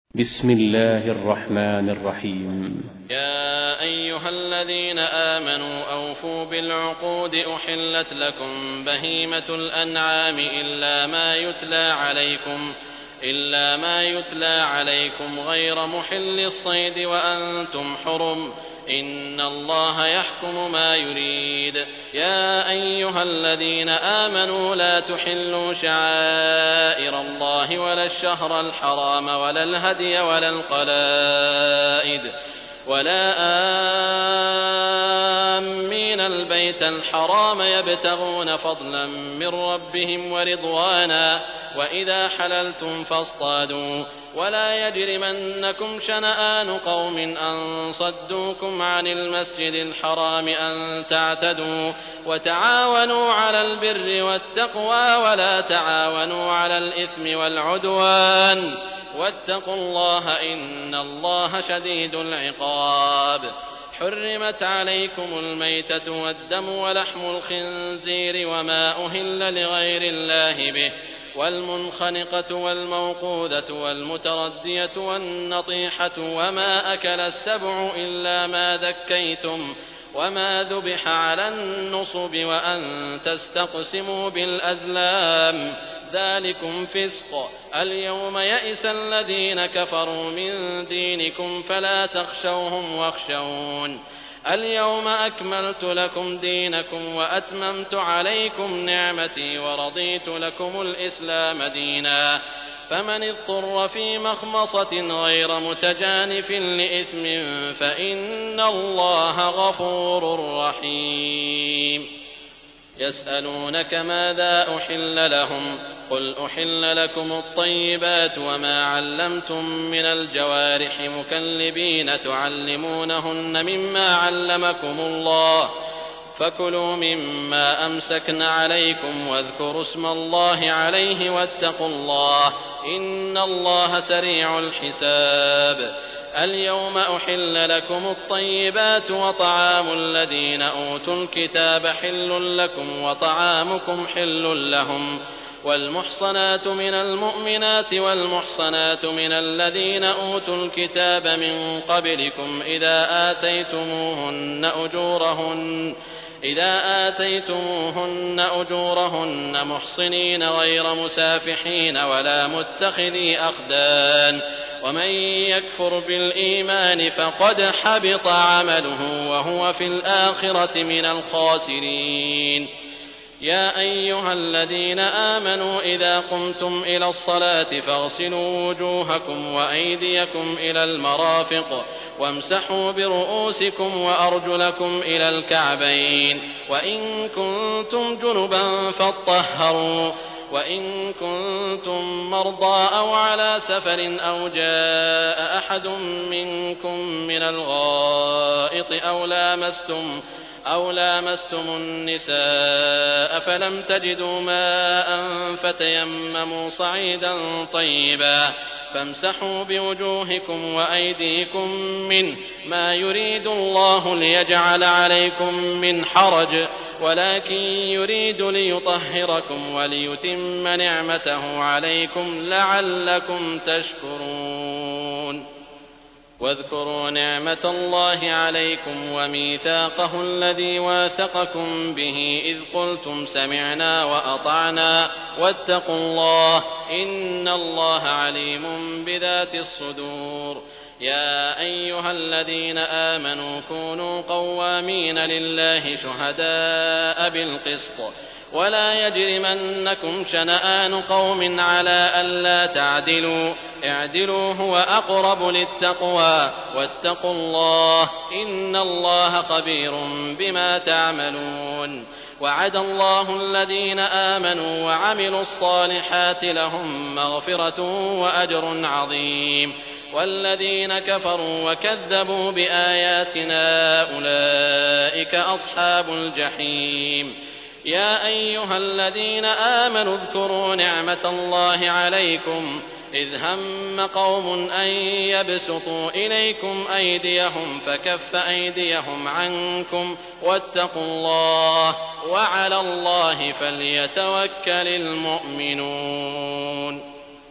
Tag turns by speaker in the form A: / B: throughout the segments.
A: بسم الله الرحمن الرحيم.
B: يا أيها الذين آمنوا أوفوا بالعقود أحلت لكم بهيمة الأنعام إلا ما يتلى عليكم غير محل الصيد وأنتم حرم إن الله يحكم ما يريد. يا أيها الذين آمنوا لا تحلوا شعائر الله ولا الشهر الحرام ولا الهدي ولا القلائد ولا آمين البيت الحرام يبتغون فضلا من ربهم ورضوانا وإذا حللتم فاصطادوا ولا يجرمنكم شنآن قوم أن صدوكم عن المسجد الحرام أن تعتدوا وتعاونوا على البر والتقوى ولا تعاونوا على الإثم والعدوان واتقوا الله إن الله شديد العقاب. حرمت عليكم الميتة والدم ولحم الخنزير وما أهل لغير الله به والمنخنقة والموقوذة والمتردية والنطيحة وما أكل السبع إلا ما ذكيتم وما ذبح على النصب وأن تستقسموا بالأزلام ذلكم فسق. اليوم يئس الذين كفروا من دينكم فلا تخشوهم واخشون. اليوم أكملت لكم دينكم وأتممت عليكم نعمتي ورضيت لكم الإسلام دينا. فمن اضطر في مخمصة غير متجانف لإثم فإن الله غفور رحيم. يسألونك ماذا أحل لهم قل أحل لكم الطيبات وما علمتم من الجوارح مكلبين تعلمونهن مما علمكم الله فكلوا مما أمسكن عليكم واذكروا اسم الله عليه واتقوا الله إن الله سريع الحساب. اليوم أحل لكم الطيبات وطعام الذين أوتوا الكتاب حل لكم وطعامكم حل لهم والمحصنات من المؤمنات والمحصنات من الذين أوتوا الكتاب من قبلكم إذا آتيتموهن أجورهن محصنين غير مسافحين ولا متخذي أخدان ومن يكفر بالإيمان فقد حبط عمله وهو في الآخرة من الخاسرين. يا أيها الذين آمنوا إذا قمتم إلى الصلاة فاغسلوا وجوهكم وأيديكم إلى المرافق وامسحوا برؤوسكم وأرجلكم إلى الكعبين وإن كنتم جنبا فاطهروا وإن كنتم مرضى أو على سفر أو جاء أحد منكم من الغائط أو لامستم النساء فلم تجدوا ماء فتيمموا صعيدا طيبا فامسحوا بوجوهكم وأيديكم منه ما يريد الله ليجعل عليكم من حرج ولكن يريد ليطهركم وليتم نعمته عليكم لعلكم تشكرون. واذكروا نعمة الله عليكم وميثاقه الذي واثقكم به إذ قلتم سمعنا وأطعنا واتقوا الله إن الله عليم بذات الصدور. يا أيها الذين آمنوا كونوا قوامين لله شهداء بالقسط ولا يجرمنكم شنآن قوم على ألا تعدلوا اعدلوا هو أقرب للتقوى واتقوا الله إن الله خبير بما تعملون. وعد الله الذين آمنوا وعملوا الصالحات لهم مغفرة وأجر عظيم والذين كفروا وكذبوا بآياتنا أولئك أصحاب الجحيم. يا أيها الذين آمنوا اذكروا نعمة الله عليكم إذ هم قوم أن يبسطوا إليكم أيديهم فكف أيديهم عنكم واتقوا الله وعلى الله فليتوكل المؤمنون.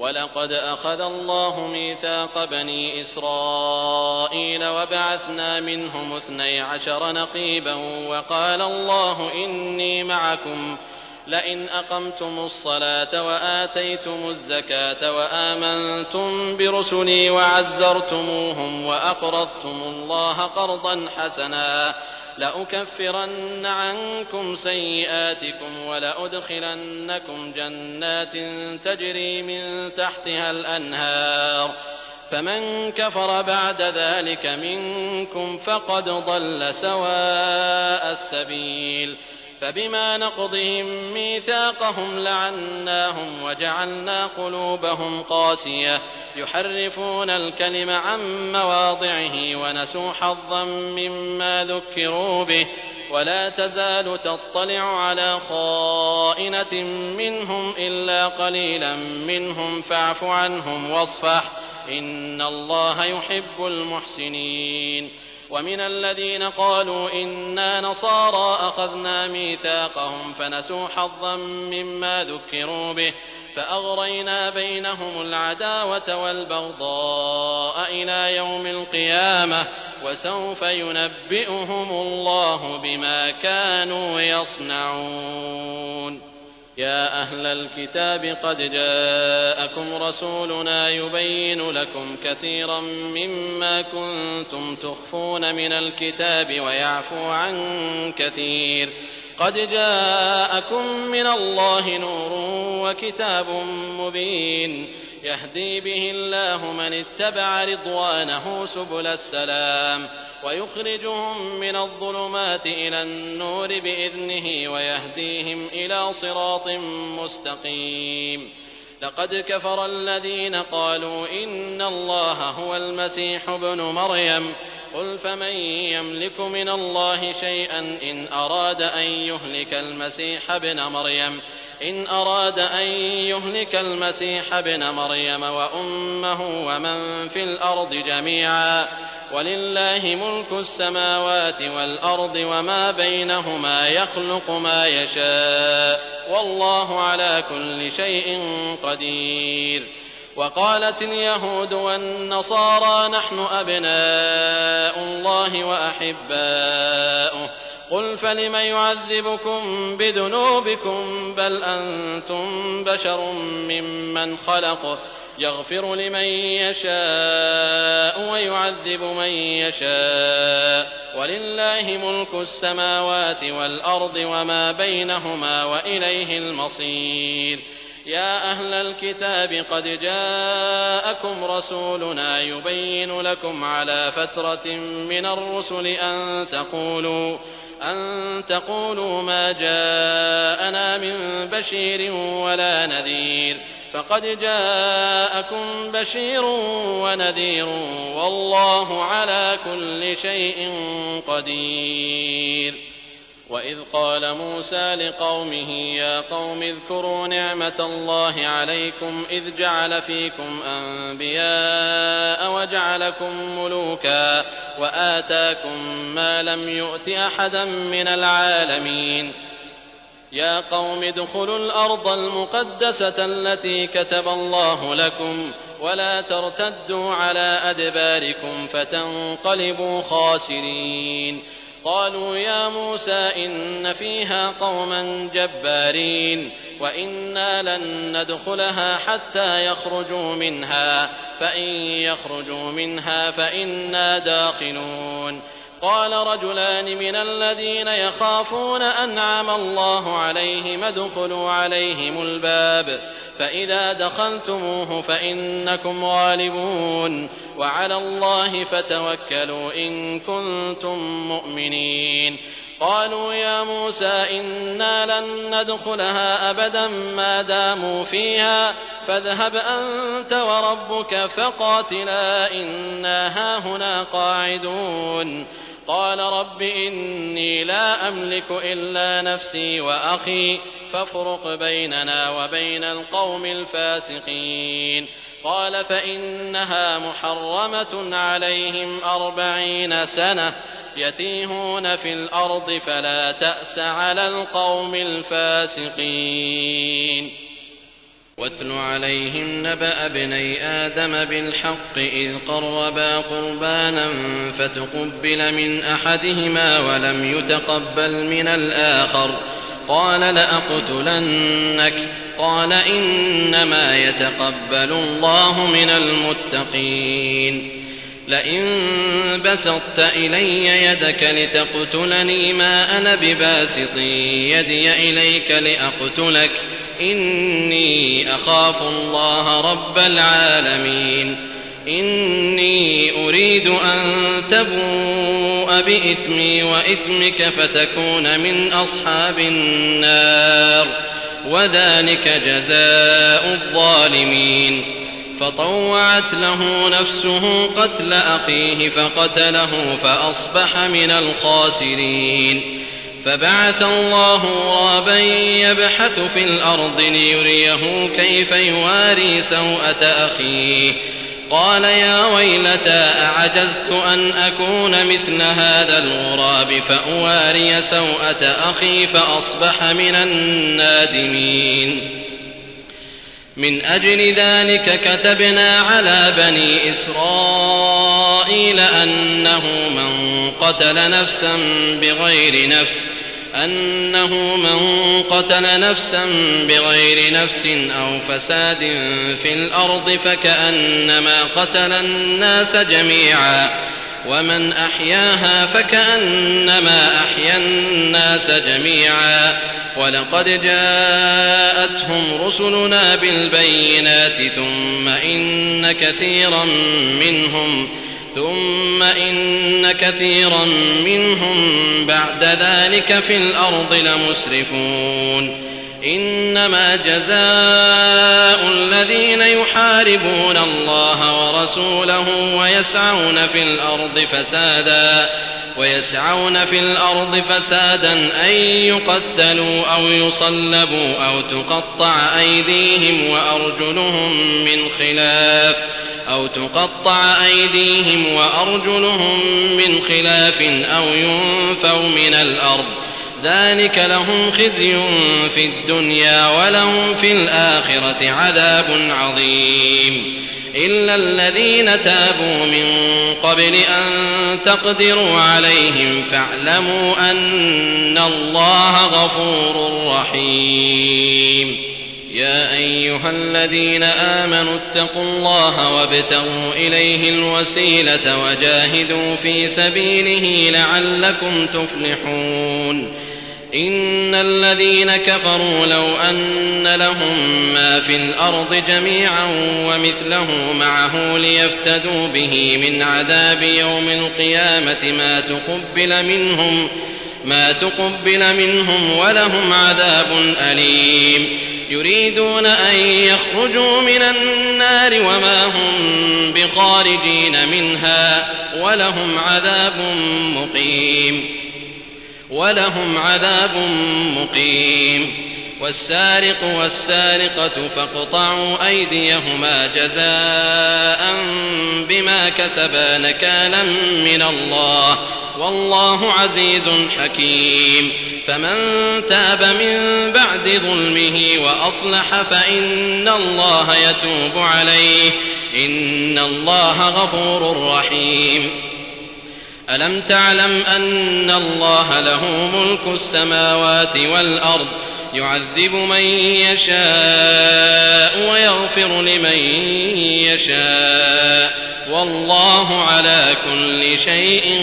B: ولقد أخذ الله ميثاق بني إسرائيل وبعثنا منهم 12 نقيبا وقال الله إني معكم لئن أقمتم الصلاة وآتيتم الزكاة وآمنتم برسلي وعزرتموهم وأقرضتم الله قرضا حسنا لأكفرن عنكم سيئاتكم ولأدخلنكم جنات تجري من تحتها الأنهار فمن كفر بعد ذلك منكم فقد ضل سواء السبيل فبما نقضهم ميثاقهم لعناهم وجعلنا قلوبهم قاسية يحرفون الكلم عن مواضعه ونسوا حظا مما ذكروا به ولا تزال تطلع على خائنة منهم إلا قليلا منهم فاعف عنهم واصفح إن الله يحب المحسنين ومن الذين قالوا إنا نصارى أخذنا ميثاقهم فنسوا حظا مما ذكروا به فأغرينا بينهم العداوة والبغضاء إلى يوم القيامة وسوف ينبئهم الله بما كانوا يصنعون يا أهل الكتاب قد جاءكم رسولنا يبين لكم كثيرا مما كنتم تخفون من الكتاب ويعفو عن كثير قد جاءكم من الله نور وكتاب مبين يهدي به الله من اتبع رضوانه سبل السلام ويخرجهم من الظلمات إلى النور بإذنه ويهديهم إلى صراط مستقيم لقد كفر الذين قالوا إن الله هو المسيح ابن مريم قل فمن يملك من الله شيئا إن أراد أن يهلك المسيح ابن مريم وأمه ومن في الأرض جميعا ولله ملك السماوات والأرض وما بينهما يخلق ما يشاء والله على كل شيء قدير وقالت اليهود والنصارى نحن أبناء الله وأحباؤه قل فلم يعذبكم بذنوبكم بل أنتم بشر ممن خلق يغفر لمن يشاء ويعذب من يشاء ولله ملك السماوات والأرض وما بينهما وإليه المصير يا أهل الكتاب قد جاءكم رسولنا يبين لكم على فترة من الرسل أن تقولوا ما جاءنا من بشير ولا نذير فقد جاءكم بشير ونذير والله على كل شيء قدير وإذ قال موسى لقومه يا قوم اذكروا نعمة الله عليكم إذ جعل فيكم أنبياء وجعلكم ملوكا وآتاكم ما لم يؤت أحدا من العالمين يا قوم ادخلوا الأرض المقدسة التي كتب الله لكم ولا ترتدوا على أدباركم فتنقلبوا خاسرين قالوا يا موسى إن فيها قوما جبارين وإنا لن ندخلها حتى يخرجوا منها فإن يخرجوا منها فإنا داخلون قال رجلان من الذين يخافون أنعم الله عليهم ادخلوا عليهم الباب فإذا دخلتموه فإنكم غالبون وعلى الله فتوكلوا إن كنتم مؤمنين قالوا يا موسى إنا لن ندخلها أبدا ما داموا فيها فاذهب أنت وربك فقاتلا إنا هاهنا قاعدون قال رب إني لا أملك إلا نفسي وأخي فافرق بيننا وبين القوم الفاسقين قال فإنها محرمة عليهم 40 سنة يتيهون في الأرض فلا تأس على القوم الفاسقين واتل عليهم نبأ ابني آدم بالحق إذ قربا قربانا فتقبل من أحدهما ولم يتقبل من الآخر قال لأقتلنك قال إنما يتقبل الله من المتقين لئن بسطت إلي يدك لتقتلني ما أنا بباسط يدي إليك لأقتلك إني أخاف الله رب العالمين إني أريد أن تبوء بإثمي وإثمك فتكون من أصحاب النار وذلك جزاء الظالمين فطوعت له نفسه قتل أخيه فقتله فأصبح من الخاسرين فبعث الله غرابا يبحث في الأرض ليريه كيف يواري سوءة أخيه قال يا ويلتى أعجزت أن أكون مثل هذا الغراب فأواري سوءة أخي فأصبح من النادمين من أجل ذلك كتبنا على بني إسرائيل أنه من قتل نفسا بغير نفس أو فساد في الأرض فكأنما قتل الناس جميعا ومن أحياها فكأنما أحيا الناس جميعا ولقد جاءتهم رسلنا بالبينات ثم إن كثيرا منهم بعد ذلك في الأرض لمسرفون إنما جزاء الذين يحاربون الله ورسوله ويسعون في الأرض فسادا أن يقتلوا أو يصلبوا أو تقطع أيديهم وأرجلهم من خلاف أو ينفوا من الأرض ذلك لهم خزي في الدنيا ولهم في الآخرة عذاب عظيم إلا الذين تابوا من قبل أن تقدروا عليهم فاعلموا أن الله غفور رحيم يا أيها الذين آمنوا اتقوا الله وابتغوا إليه الوسيلة وجاهدوا في سبيله لعلكم تفلحون إن الذين كفروا لو أن لهم ما في الأرض جميعا ومثله معه ليفتدوا به من عذاب يوم القيامة ما تقبل منهم ولهم عذاب أليم يريدون أن يخرجوا من النار وما هم بخارجين منها ولهم عذاب مقيم والسارق والسارقة فاقطعوا أيديهما جزاء بما كسبا نكالا من الله والله عزيز حكيم فمن تاب من بعد ظلمه وأصلح فإن الله يتوب عليه إن الله غفور رحيم ألم تعلم أن الله له ملك السماوات والأرض يعذب من يشاء ويغفر لمن يشاء والله على كل شيء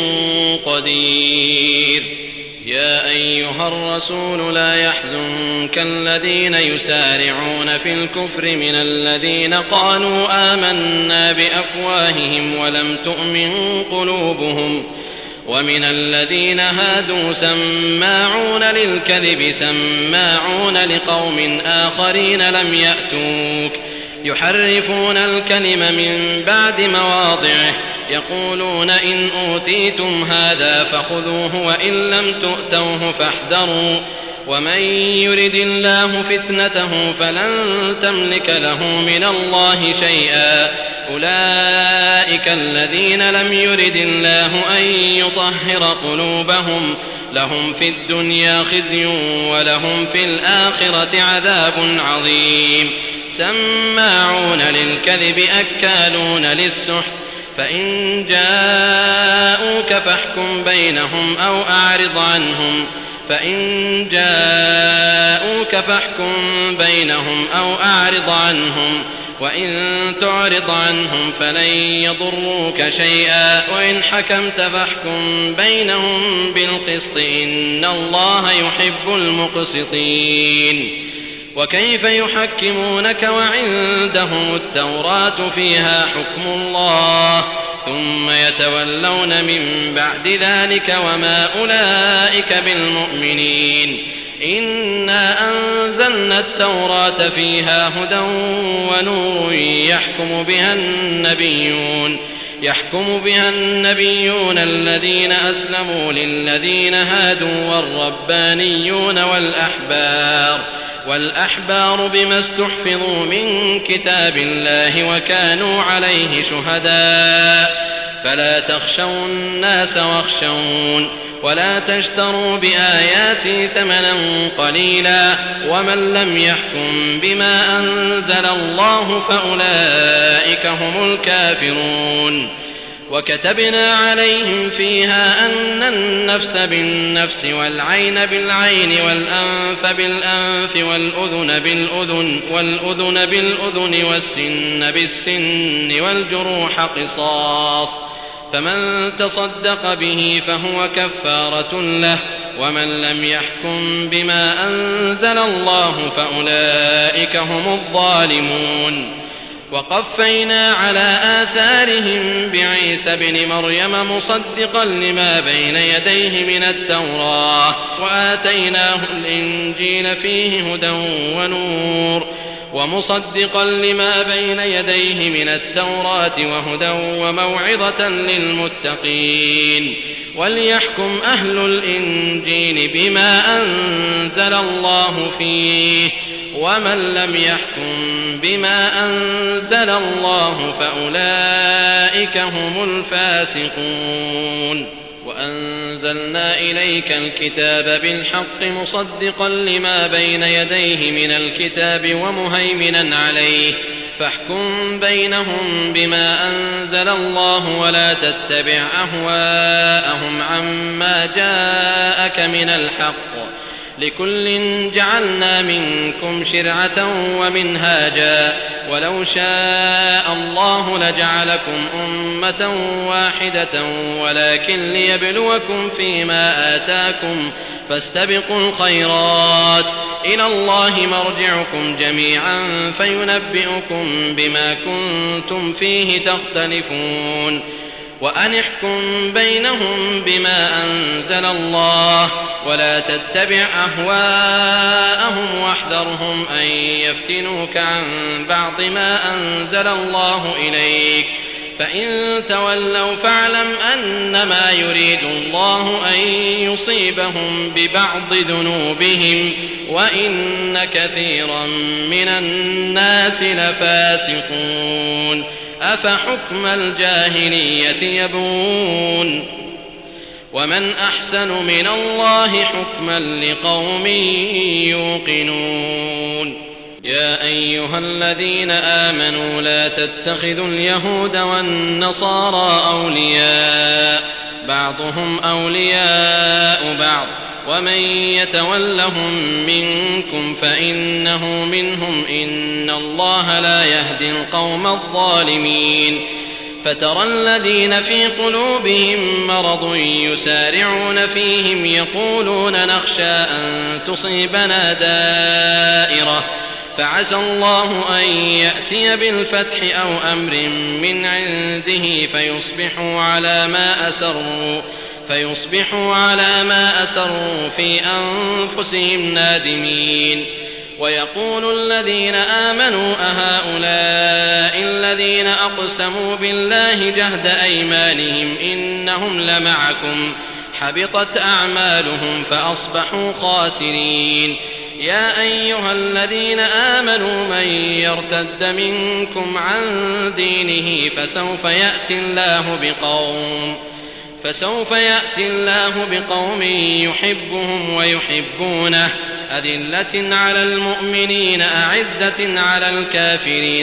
B: قدير يا أيها الرسول لا يحزنك الذين يسارعون في الكفر من الذين قالوا آمنا بأفواههم ولم تؤمن قلوبهم ومن الذين هادوا سماعون للكذب سماعون لقوم آخرين لم يأتوك يحرفون الكلم من بعد مواضعه يقولون إن أوتيتم هذا فخذوه وإن لم تؤتوه فاحذروا ومن يرد الله فتنته فلن تملك له من الله شيئا أولئك الذين لم يرد الله أن يطهر قلوبهم لهم في الدنيا خزي ولهم في الآخرة عذاب عظيم سماعون للكذب أكالون للسحت فإن جاءوك فاحكم بينهم أو أعرض عنهم وإن تعرض عنهم فلن يضروك شيئا وإن حكمت فاحكم بينهم بالقسط إن الله يحب المقسطين. وكيف يحكمونك وعندهم التوراة فيها حكم الله ثم يتولون من بعد ذلك وما أولئك بالمؤمنين. إنا أنزلنا التوراة فيها هدى ونور يحكم بها النبيون الذين أسلموا للذين هادوا والربانيون والأحبار بما استحفظوا من كتاب الله وكانوا عليه شهداء فلا تخشوا الناس واخشون ولا تشتروا بآياتي ثمنا قليلا ومن لم يحكم بما أنزل الله فأولئك هم الكافرون. وكتبنا عليهم فيها أن النفس بالنفس والعين بالعين والأنف بالأنف والأذن بالأذن والسن بالسن والجروح قصاص فمن تصدق به فهو كفارة له ومن لم يحكم بما أنزل الله فأولئك هم الظالمون. وقفينا على آثارهم بعيسى ابن مريم مصدقا لما بين يديه من التوراة وآتيناه الإنجيل فيه هدى ونور ومصدقا لما بين يديه من التوراة وهدى وموعظة للمتقين. وليحكم أهل الإنجيل بما أنزل الله فيه ومن لم يحكم بما أنزل الله فأولئك هم الفاسقون. وأنزلنا إليك الكتاب بالحق مصدقا لما بين يديه من الكتاب ومهيمنا عليه فاحكم بينهم بما أنزل الله ولا تتبع أهواءهم عما جاءك من الحق لكل جعلنا منكم شرعة ومنهاجا ولو شاء الله لجعلكم أمة واحدة ولكن ليبلوكم فيما آتاكم فاستبقوا الخيرات إلى الله مرجعكم جميعا فينبئكم بما كنتم فيه تختلفون. وأن احكم بينهم بما أنزل الله ولا تتبع أهواءهم واحذرهم أن يفتنوك عن بعض ما أنزل الله إليك فإن تولوا فاعلم أنما يريد الله أن يصيبهم ببعض ذنوبهم وإن كثيرا من الناس لفاسقون. أفحكم الجاهلية يبغون ومن أحسن من الله حكما لقوم يوقنون. يا أيها الذين آمنوا لا تتخذوا اليهود والنصارى أولياء بعضهم أولياء بعض ومن يتولهم منكم فإنه منهم إن الله لا يهدي القوم الظالمين. فترى الذين في قلوبهم مرض يسارعون فيهم يقولون نخشى أن تصيبنا دائرة فعسى الله أن يأتي بالفتح أو أمر من عنده فيصبحوا على ما أسروا في أنفسهم نادمين. ويقول الذين آمنوا أهؤلاء الذين أقسموا بالله جهد أيمانهم إنهم لمعكم حبطت أعمالهم فأصبحوا خاسرين. يا أيها الذين آمنوا من يرتد منكم عن دينه فسوف يأتي الله بقوم يحبهم ويحبونه أذلة على المؤمنين أعزة على الكافرين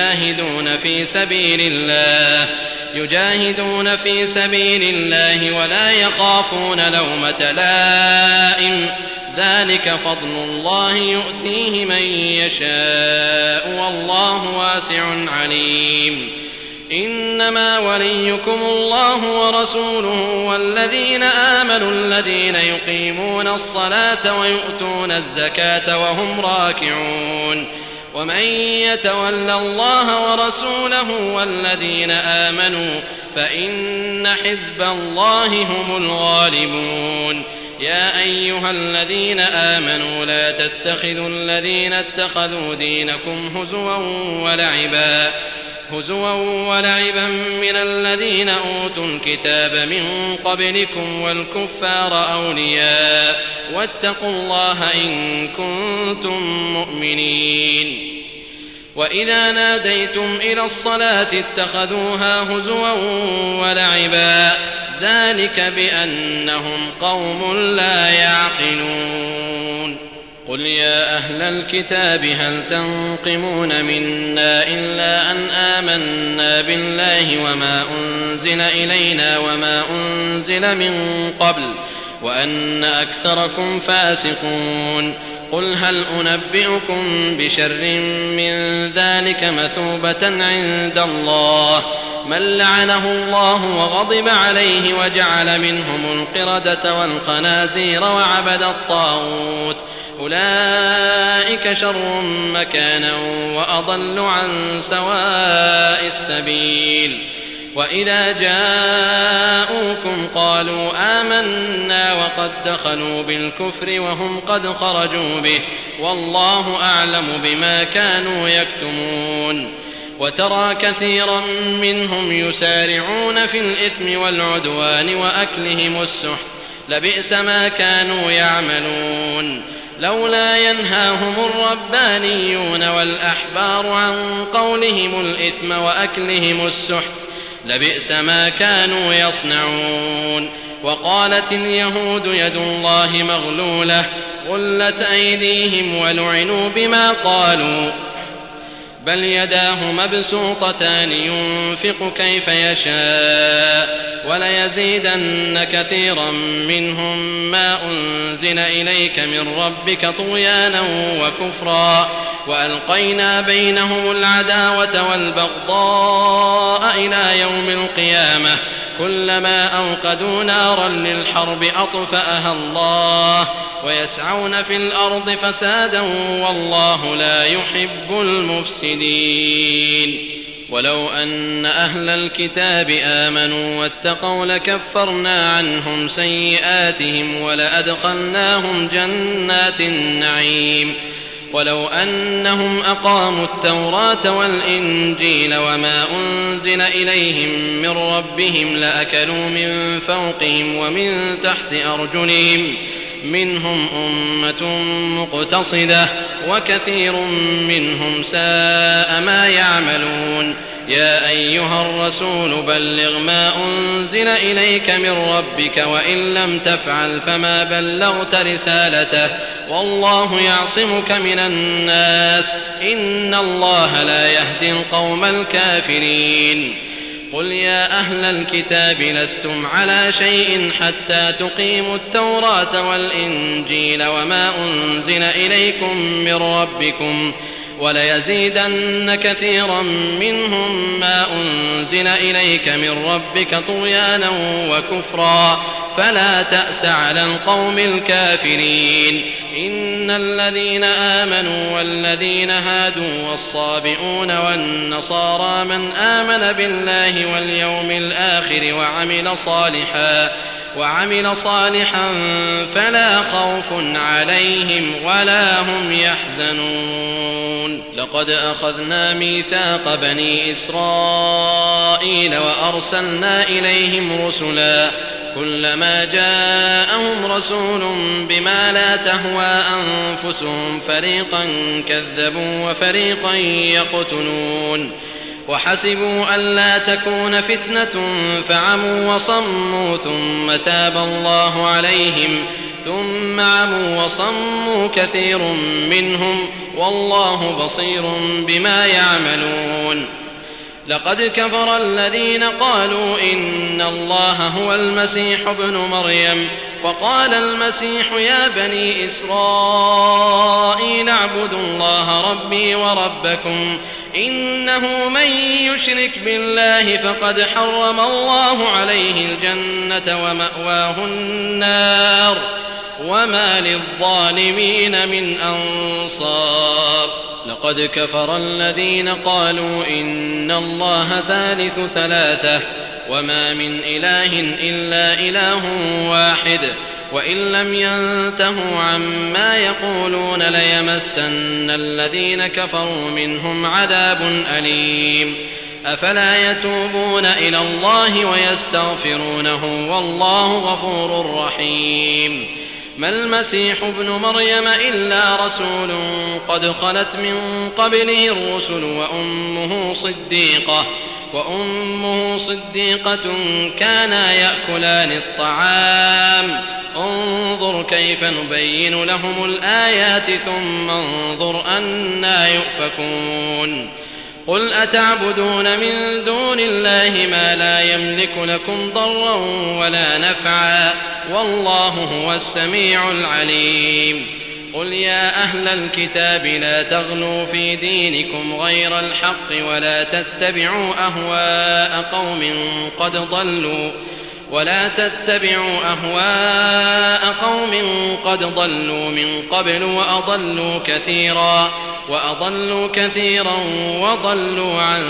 B: يجاهدون في سبيل الله ولا يخافون لومة لائم ذلك فضل الله يؤتيه من يشاء والله واسع عليم إنما وليكم الله ورسوله والذين آمنوا الذين يقيمون الصلاة ويؤتون الزكاة وهم راكعون ومن يتول الله ورسوله والذين آمنوا فإن حزب الله هم الغالبون يا أيها الذين آمنوا لا تتخذوا الذين اتخذوا دينكم هزوا ولعبا من الذين أوتوا الكتاب من قبلكم والكفار أولياء واتقوا الله إن كنتم مؤمنين وإذا ناديتم إلى الصلاة اتخذوها هزوا ولعبا ذلك بأنهم قوم لا يعقلون قل يا أهل الكتاب هل تنقمون منا إلا أن آمنا بالله وما أنزل إلينا وما أنزل من قبل وأن أكثركم فاسقون قل هل أنبئكم بشر من ذلك مثوبة عند الله من لعنه الله وغضب عليه وجعل منهم القردة والخنازير وعبد الطاغوت أولئك شر مكانا وأضل عن سواء السبيل وإذا جاءوكم قالوا آمنا وقد دخلوا بالكفر وهم قد خرجوا به والله أعلم بما كانوا يكتمون وترى كثيرا منهم يسارعون في الإثم والعدوان وأكلهم السحت لبئس ما كانوا يعملون لولا ينهاهم الربانيون والأحبار عن قولهم الإثم وأكلهم السحت لبئس ما كانوا يصنعون وقالت اليهود يد الله مغلولة غلت أيديهم ولعنوا بما قالوا بل يداه مبسوطتان ينفق كيف يشاء وليزيدن كثيرا منهم ما أنزل إليك من ربك طغيانا وكفرا وألقينا بينهم العداوة والبغضاء إلى يوم القيامة كلما أوقدوا نارا للحرب أطفأها الله ويسعون في الأرض فسادا والله لا يحب المفسدين ولو أن أهل الكتاب آمنوا واتقوا لكفرنا عنهم سيئاتهم ولأدخلناهم جنات النعيم ولو أنهم أقاموا التوراة والإنجيل وما أنزل إليهم من ربهم لأكلوا من فوقهم ومن تحت أرجلهم منهم أمة مقتصدة وكثير منهم ساء ما يعملون يا أيها الرسول بلغ ما أنزل إليك من ربك وإن لم تفعل فما بلغت رسالته والله يعصمك من الناس إن الله لا يهدي القوم الكافرين قل يا أهل الكتاب لستم على شيء حتى تقيموا التوراة والإنجيل وما أنزل إليكم من ربكم وليزيدن كثيرا منهم ما أنزل إليك من ربك طغيانا وكفرا فلا تأس على القوم الكافرين إن الذين آمنوا والذين هادوا والصابئون والنصارى من آمن بالله واليوم الآخر وعمل صالحا فلا خوف عليهم ولا هم يحزنون لقد أخذنا ميثاق بني إسرائيل وأرسلنا إليهم رسلا كلما جاءهم رسول بما لا تهوى أنفسهم فريقا كذبوا وفريقا يقتلون وحسبوا ألا تكون فتنة فعموا وصموا ثم تاب الله عليهم ثم عموا وصموا كثير منهم والله بصير بما يعملون. لقد كفر الذين قالوا إن الله هو المسيح ابن مريم وقال المسيح يا بني إسرائيل اعبدوا الله ربي وربكم إنه من يشرك بالله فقد حرم الله عليه الجنة ومأواه النار وما للظالمين من أنصار. لقد كفر الذين قالوا إن الله ثالث ثلاثة وما من إله إلا إله واحد وإن لم ينتهوا عما يقولون ليمسن الذين كفروا منهم عذاب أليم. أفلا يتوبون إلى الله ويستغفرونه والله غفور رحيم. ما المسيح ابن مريم إلا رسول قد خلت من قبله الرسل وأمه صديقة كانا يأكلان الطعام انظر كيف نبين لهم الآيات ثم انظر أنى يؤفكون. قل أتعبدون من دون الله ما لا يملك لكم ضرا ولا نفعا والله هو السميع العليم. قل يا أهل الكتاب لا تغلوا في دينكم غير الحق ولا تتبعوا أهواء قوم قد ضلوا من قبل وأضلوا كثيرا وضلوا عن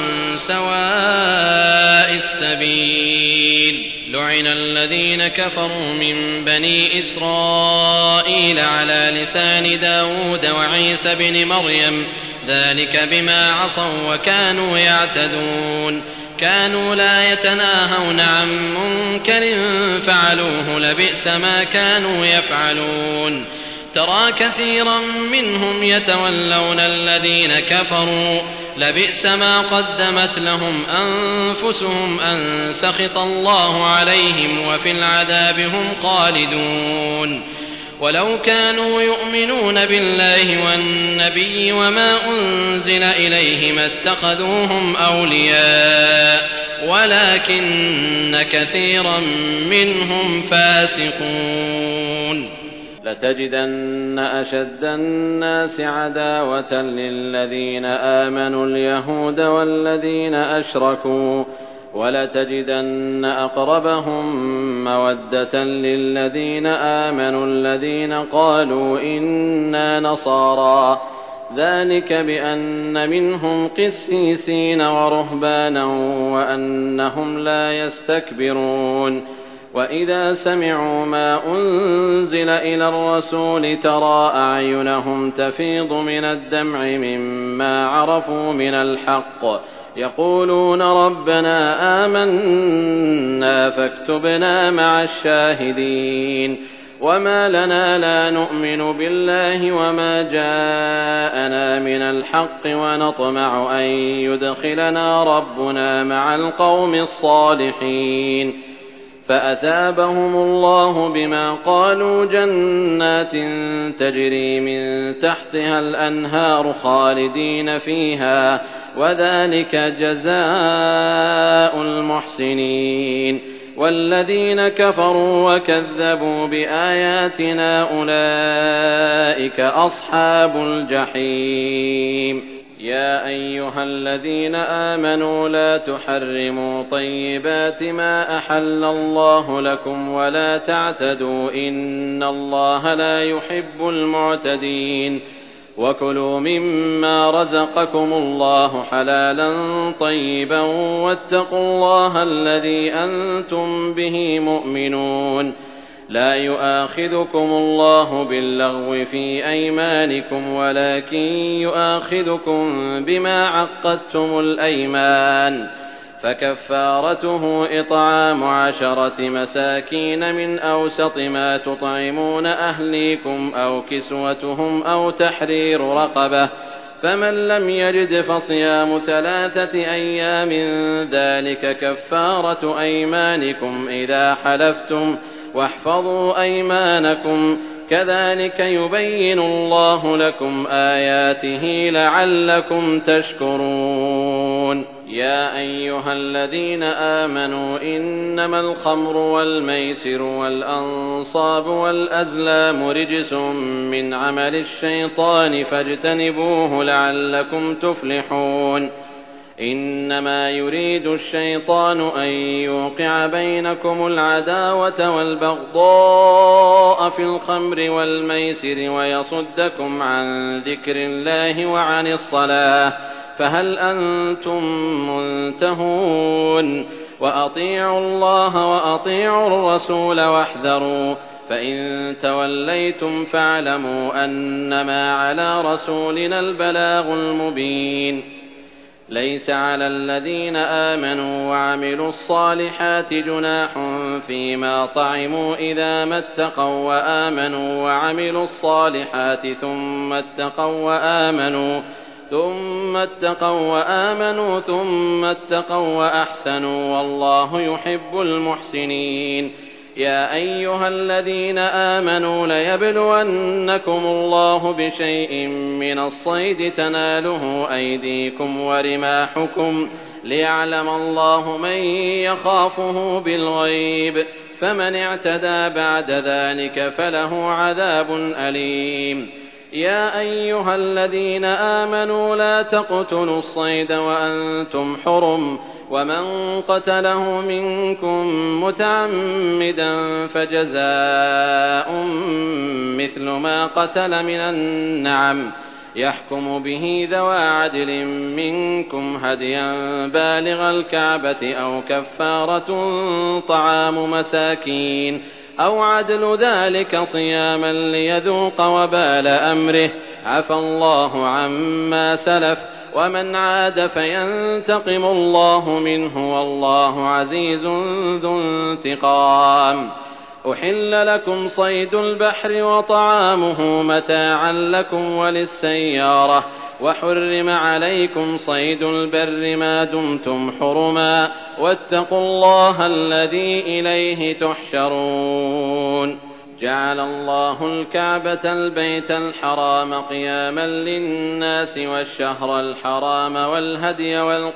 B: سواء السبيل. لعن الذين كفروا من بني إسرائيل على لسان داود وعيسى بن مريم ذلك بما عصوا وكانوا يعتدون. كانوا لا يتناهون عن منكر فعلوه لبئس ما كانوا يفعلون. ترى كثيرا منهم يتولون الذين كفروا لبئس ما قدمت لهم أنفسهم أن سخط الله عليهم وفي العذاب هم خالدون. ولو كانوا يؤمنون بالله والنبي وما أنزل إليه ما اتخذوهم أولياء ولكن كثيرا منهم فاسقون.
C: لتجدن أشد الناس عداوة للذين آمنوا اليهود والذين أشركوا ولتجدن أقربهم مودة للذين آمنوا الذين قالوا إنا نصارى ذلك بأن منهم قسيسين ورهبانا وأنهم لا يستكبرون. وإذا سمعوا ما أنزل إلى الرسول ترى أعينهم تفيض من الدمع مما عرفوا من الحق يقولون ربنا آمنا فاكتبنا مع الشاهدين. وما لنا لا نؤمن بالله وما جاءنا من الحق ونطمع أن يدخلنا ربنا مع القوم الصالحين. فأثابهم الله بما قالوا جنات تجري من تحتها الأنهار خالدين فيها وذلك جزاء المحسنين. والذين كفروا وكذبوا بآياتنا أولئك أصحاب الجحيم. يا أيها الذين آمنوا لا تحرموا طيبات ما أحل الله لكم ولا تعتدوا إن الله لا يحب المعتدين. وكلوا مما رزقكم الله حلالا طيبا واتقوا الله الذي أنتم به مؤمنون. لا يؤاخذكم الله باللغو في أيمانكم ولكن يؤاخذكم بما عقدتم الأيمان. فكفارته إطعام 10 مساكين من أوسط ما تطعمون أهليكم أو كسوتهم أو تحرير رقبة فمن لم يجد فصيام 3 أيام ذلك كفارة أيمانكم إذا حلفتم واحفظوا أيمانكم كذلك يبين الله لكم آياته لعلكم تشكرون يا أيها الذين آمنوا إنما الخمر والميسر والأنصاب والأزلام رجس من عمل الشيطان فاجتنبوه لعلكم تفلحون إنما يريد الشيطان أن يوقع بينكم العداوة والبغضاء في الخمر والميسر ويصدكم عن ذكر الله وعن الصلاة فهل أنتم منتهون وأطيعوا الله وأطيعوا الرسول واحذروا فإن توليتم فاعلموا أنما على رسولنا البلاغ المبين ليس على الذين آمنوا وعملوا الصالحات جناح فيما طعموا إذا ما اتقوا وآمنوا وعملوا الصالحات ثم اتقوا وأحسنوا والله يحب المحسنين يا أيها الذين آمنوا ليبلونكم الله بشيء من الصيد تناله أيديكم ورماحكم ليعلم الله من يخافه بالغيب فمن اعتدى بعد ذلك فله عذاب أليم يا أيها الذين آمنوا لا تقتلوا الصيد وأنتم حرم ومن قتله منكم متعمدا فجزاء مثل ما قتل من النعم يحكم به ذوى عدل منكم هديا بالغ الكعبة أو كفارة طعام مساكين أو عدل ذلك صياما ليذوق وبال أمره عفى الله عما سلف ومن عاد فينتقم الله منه والله عزيز ذو انتقام أحل لكم صيد البحر وطعامه متاعا لكم وللسيارة وحرم عليكم صيد البر ما دمتم حرما واتقوا الله الذي إليه تحشرون جعل الله الكعبة البيت الحرام قياما للناس والشهر الحرام والهدي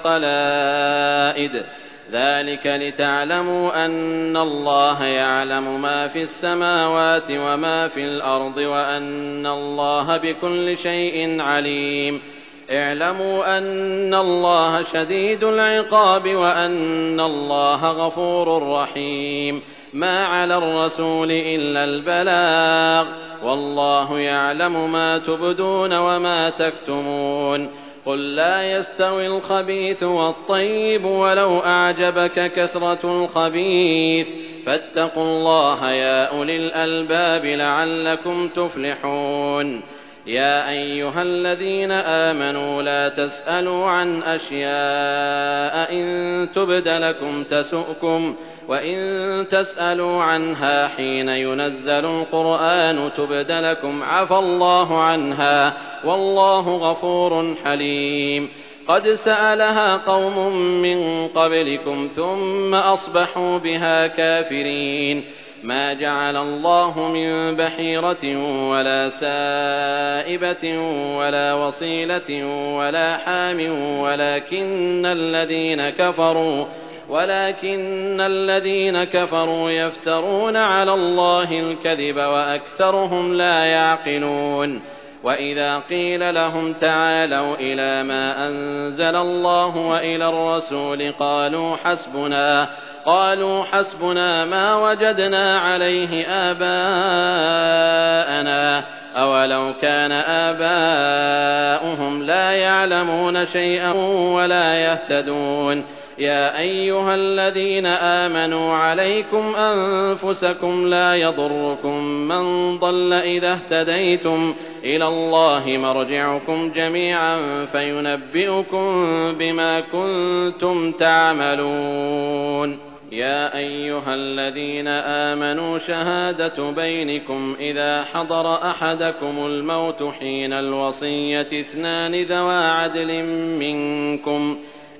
C: والقلائد ذلك لتعلموا أن الله يعلم ما في السماوات وما في الأرض وأن الله بكل شيء عليم اعلموا أن الله شديد العقاب وأن الله غفور رحيم ما على الرسول إلا البلاغ والله يعلم ما تبدون وما تكتمون قل لا يستوي الخبيث والطيب ولو أعجبك كثرة الخبيث فاتقوا الله يا أولي الألباب لعلكم تفلحون يا أيها الذين آمنوا لا تسألوا عن أشياء إن تبد لكم تسؤكم وإن تسألوا عنها حين ينزل القرآن تبد لكم عفى الله عنها والله غفور حليم قد سألها قوم من قبلكم ثم أصبحوا بها كافرين ما جعل الله من بحيرة ولا سائبة ولا وصيلة ولا حام ولكن الذين كفروا يفترون على الله الكذب وأكثرهم لا يعقلون وإذا قيل لهم تعالوا إلى ما أنزل الله وإلى الرسول قالوا حسبنا ما وجدنا عليه آباءنا أولو كان آباؤهم لا يعلمون شيئا ولا يهتدون يا أيها الذين آمنوا عليكم أنفسكم لا يضركم من ضل إذا اهتديتم إلى الله مرجعكم جميعا فينبئكم بما كنتم تعملون يا أيها الذين آمنوا شهادة بينكم إذا حضر أحدكم الموت حين الوصية 2 ذوى عدل منكم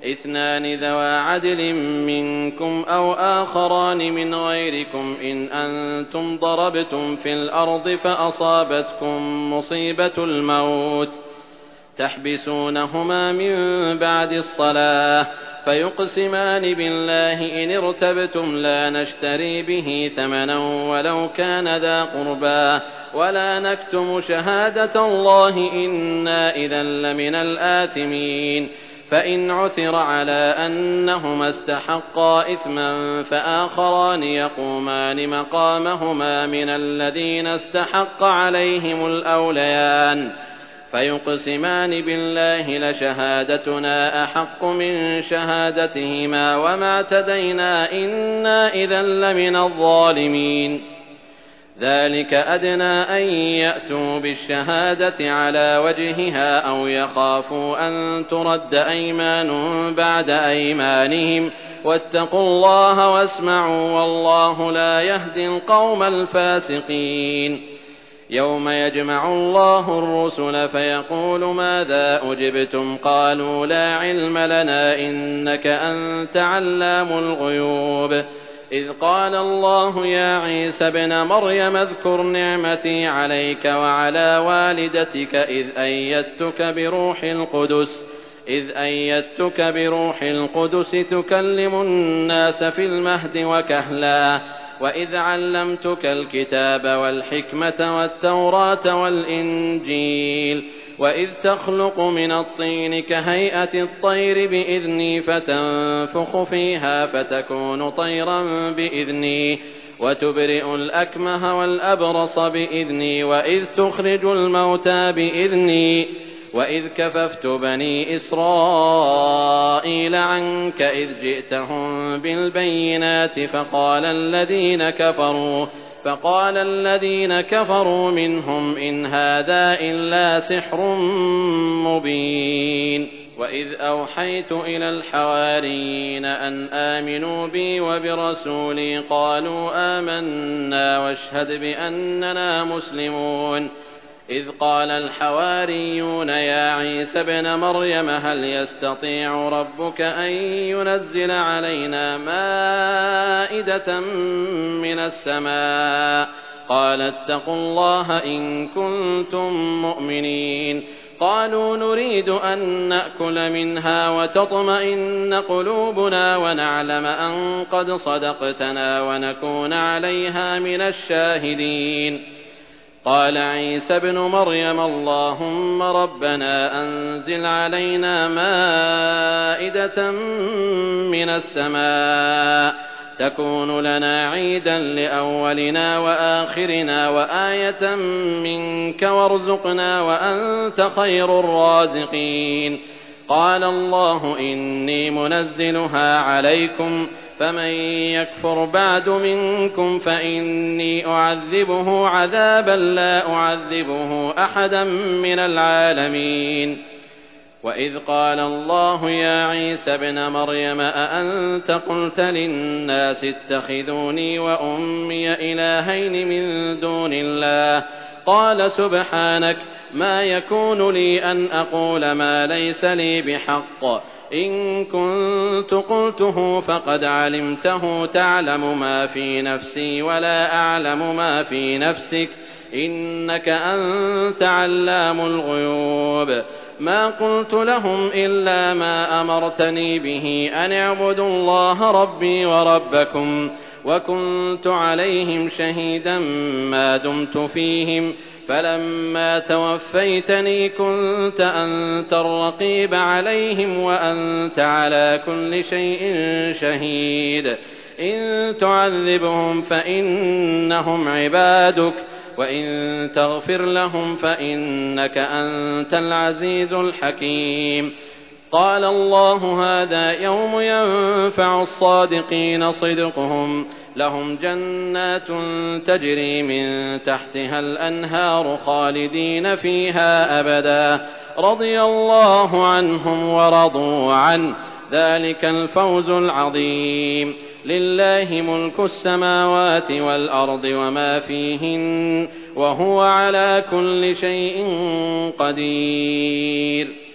C: اثنان ذوا عدل منكم أو آخران من غيركم إن أنتم ضربتم في الأرض فأصابتكم مصيبة الموت تحبسونهما من بعد الصلاة فيقسمان بالله إن ارتبتم لا نشتري به ثمنا ولو كان ذا قربى ولا نكتم شهادة الله إنا إذا لمن الآثمين فإن عثر على أنهما استحقا إثما فآخران يقومان مقامهما من الذين استحق عليهم الأوليان فيقسمان بالله لشهادتنا أحق من شهادتهما وما اعتدينا إنا إذا لمن الظالمين ذلك أدنى أن يأتوا بالشهادة على وجهها أو يخافوا أن ترد أيمان بعد أيمانهم واتقوا الله واسمعوا والله لا يهدي القوم الفاسقين يوم يجمع الله الرسل فيقول ماذا أجبتم قالوا لا علم لنا إنك أنت علام الغيوب إذ قال الله يا عيسى ابن مريم اذكر نعمتي عليك وعلى والدتك إذ أيدتك بروح القدس تكلم الناس في المهد وكهلا وإذ علمتك الكتاب والحكمة والتوراة والإنجيل وإذ تخلق من الطين كهيئة الطير بإذني فتنفخ فيها فتكون طيرا بإذني وتبرئ الأكمه والأبرص بإذني وإذ تخرج الموتى بإذني وإذ كففت بني إسرائيل عنك إذ جئتهم بالبينات فقال الذين كفروا منهم إن هذا إلا سحر مبين وإذ أوحيت إلى الحواريين أن آمنوا بي وبرسولي قالوا آمنا واشهد بأننا مسلمون إذ قال الحواريون يا عيسى ابن مريم هل يستطيع ربك أن ينزل علينا مائدة من السماء قال اتقوا الله إن كنتم مؤمنين قالوا نريد أن نأكل منها وتطمئن قلوبنا ونعلم أن قد صدقتنا ونكون عليها من الشاهدين قال عيسى ابن مريم اللهم ربنا أنزل علينا مائدة من السماء تكون لنا عيدا لأولنا وآخرنا وآية منك وارزقنا وأنت خير الرازقين قال الله إني منزلها عليكم فمن يكفر بعد منكم فإني أعذبه عذابا لا أعذبه أحدا من العالمين وإذ قال الله يا عيسى ابن مريم أأنت قلت للناس اتخذوني وأمي إلهين من دون الله قال سبحانك ما يكون لي أن أقول ما ليس لي بحق إن كنت قلته فقد علمته تعلم ما في نفسي ولا أعلم ما في نفسك إنك أنت علام الغيوب ما قلت لهم إلا ما أمرتني به أن اعبدوا الله ربي وربكم وكنت عليهم شهيدا ما دمت فيهم فلما توفيتني كنت أنت الرقيب عليهم وأنت على كل شيء شهيد إن تعذبهم فإنهم عبادك وإن تغفر لهم فإنك أنت العزيز الحكيم قال الله هذا يوم ينفع الصادقين صدقهم لهم جنات تجري من تحتها الأنهار خالدين فيها أبدا رضي الله عنهم ورضوا عنه ذلك الفوز العظيم لله ملك السماوات والأرض وما فيهن وهو على كل شيء قدير